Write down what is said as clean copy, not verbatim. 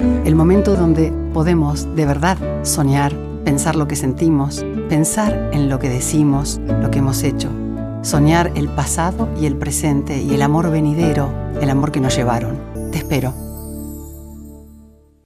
El momento donde podemos, de verdad, soñar, pensar lo que sentimos, pensar en lo que decimos, lo que hemos hecho. Soñar el pasado y el presente y el amor venidero, el amor que nos llevaron. Te espero.